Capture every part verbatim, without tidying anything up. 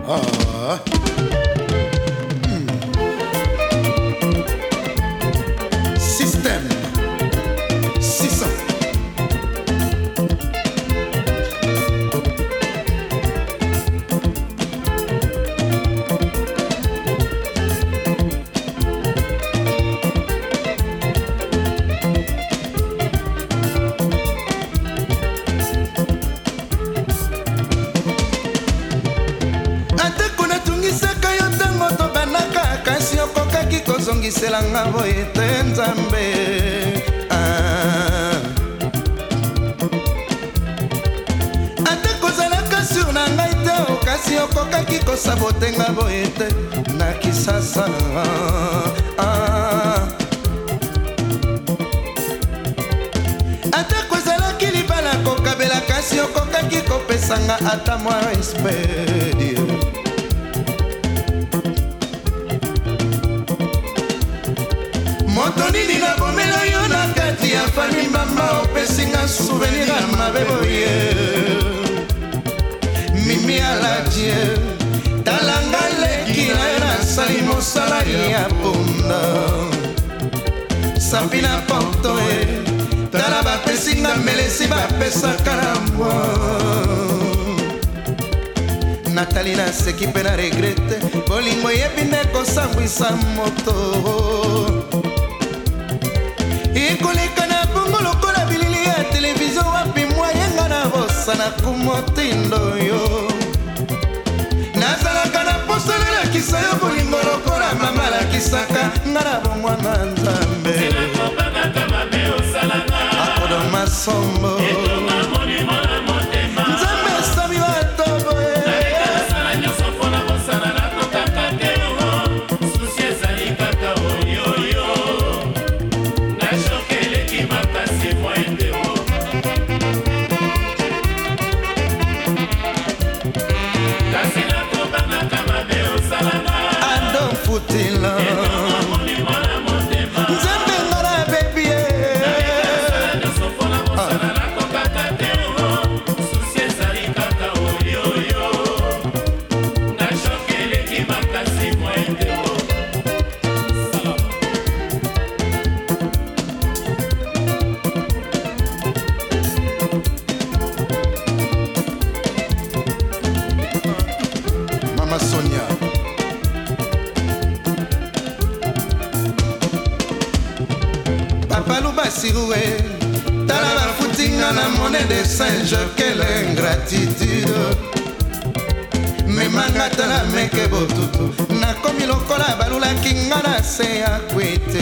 Ah. Hmm. Système six cents. Selanga boye te nzambe ate kozalaka sur na ngai te okasi okokaki kosabotenga boye te na kisasa ate kozalaki libala kokabela kasi okokaki kopesanga ata mwa respect. Moto nini na bomela yo na kati ya fami mama opesinga souvenir ya mabe boye mimi aladie talanga leki na yo nasali mosala ya punda sampi na porto e tala bapesinga melesi bapesaka na mwa Nathalie naseki mpe na regrete bolingo yebi nde kosambwisa moto ikoleka na bongo lokola bilili ya televizio wapi mwayenga na bosana kumotindo yo nazalaka na posa nalakisa yo bolingo lokola mama lakisaka nga na bomwana nzambe akodo masombo nzambe esami batobo tala bafutinga na monnaie de singe, quelle ingratitude memanga tala meke botutu nakomi lokola balulaki nga na se ya kwete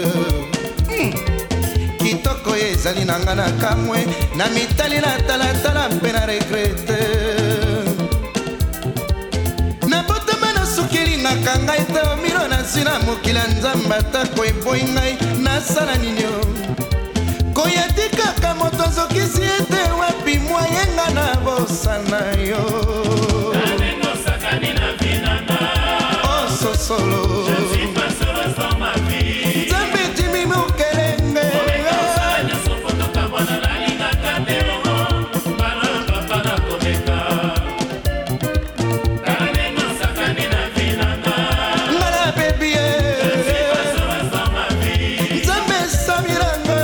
kitoko ye ezali na nga na kamwe na mitali na talatala mpe na regrete nabotama nasukelingaka ngai te omilo nazwi na mokili ya nzambe atako eboyi ngai nasala ninio koyatikaka moto azokisi ete wapi mwayenga na bosana yo ososolo nzambe timi mokelenge ngala bebie nzambe samiranga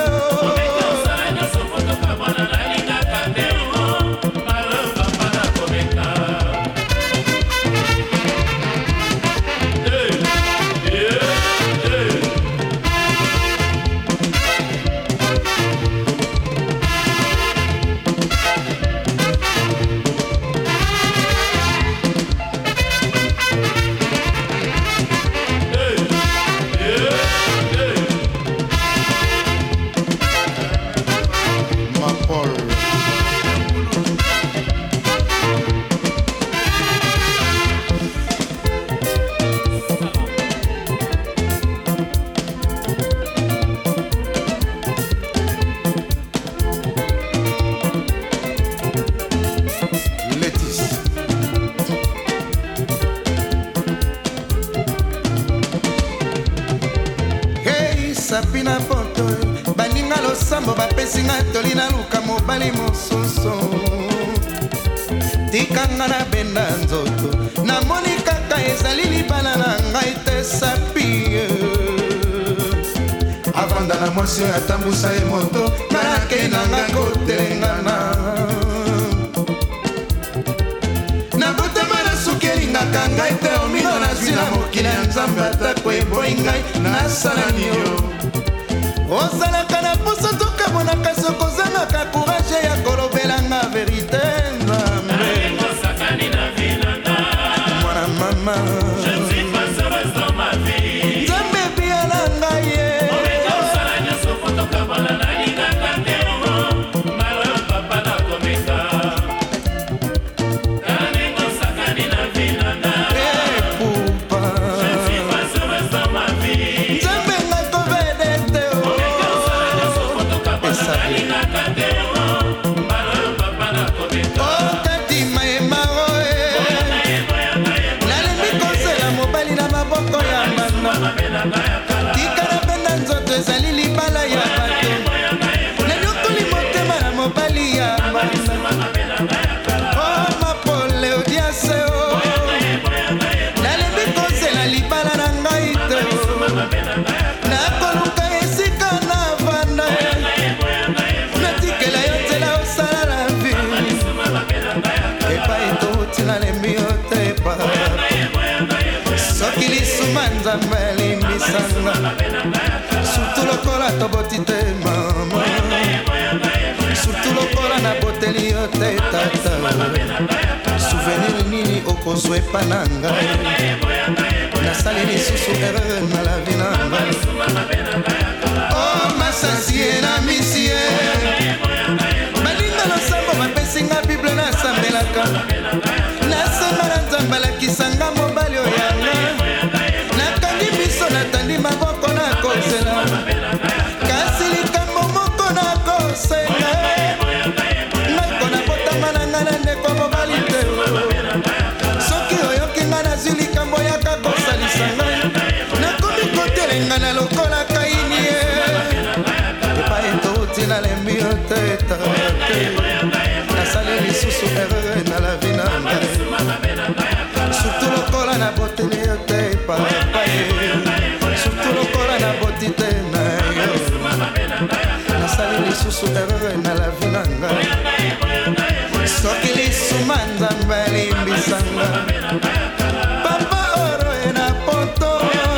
sapina poto baninga losambo bapesinga tolina luka mobali mosusu tikanga na benda nzoto namoni kaka ezali libala na ngai te sapi avanda na mwasi oyo atambusa ye moto nalakei nanga kotelengana nabotama na suki elingaka ngai te omino nazwi na mokili ya nzambe atako eboyi ngai nasalani yo ozalaka na poso tokamonaka soko ozangaka courage ya kolobelanga verite nzambe mwana mama nzambe biala ngai ye tikala penda nzoto ezali libala ya bato nanyokoli motema na mobali ya bana o mapole odiase o nalembi kozela libala na ngai te nakoluka esika na vanda natikela yo nzela osala la vi epai touti nalembi yo te epa soki lisuma nzambe elimbisanga surtout lokola toboti te mama surtout lokola naboteli yo te tata souvenir nini okozwa epa na ngai nasali lisusu erreur na la vi na ngai o masasie na misie baninga losambo bapesinga bible nasambelaka nasenga na nzambe alakisanga mobali oyanga nakangi miso natandi maboko nakozela kasi likambo moko nakosenga naiko nabotama na ngai na ndeko mobali te soki oyoki ngai nazwi likambo yaka kosalisa ngai nakomi kotelenga na lokola kaini ye epai etouti nalembi yo te tate nasali lisusu erreur na la vi na ngai surtout lokola na boteli yo te papa ye surtout lokola na boti te na yo nasali lisusu erreur na la vi na ngai soki lisuma nzambe elimbisanga papa oro e na poto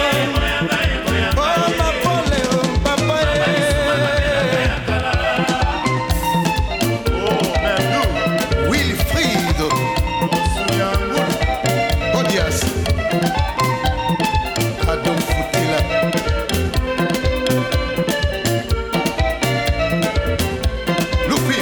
o mapole o papa ye Wilfried Odias Adam Futila Luffy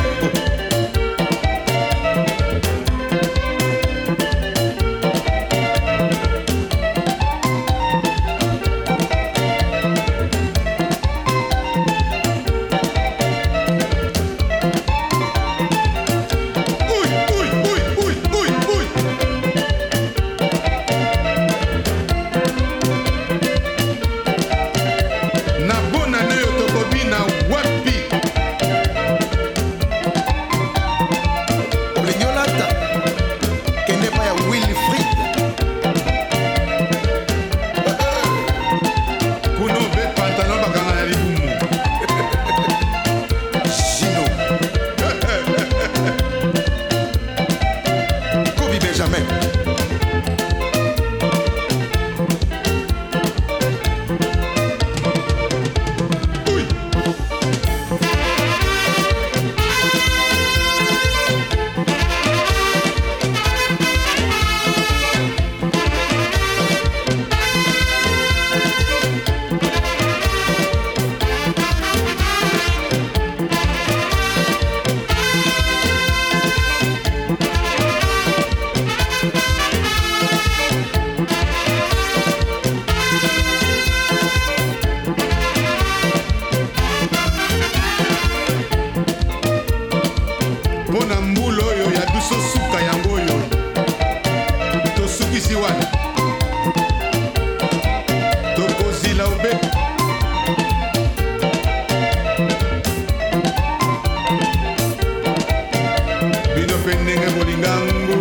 Bino pendenge bolingangu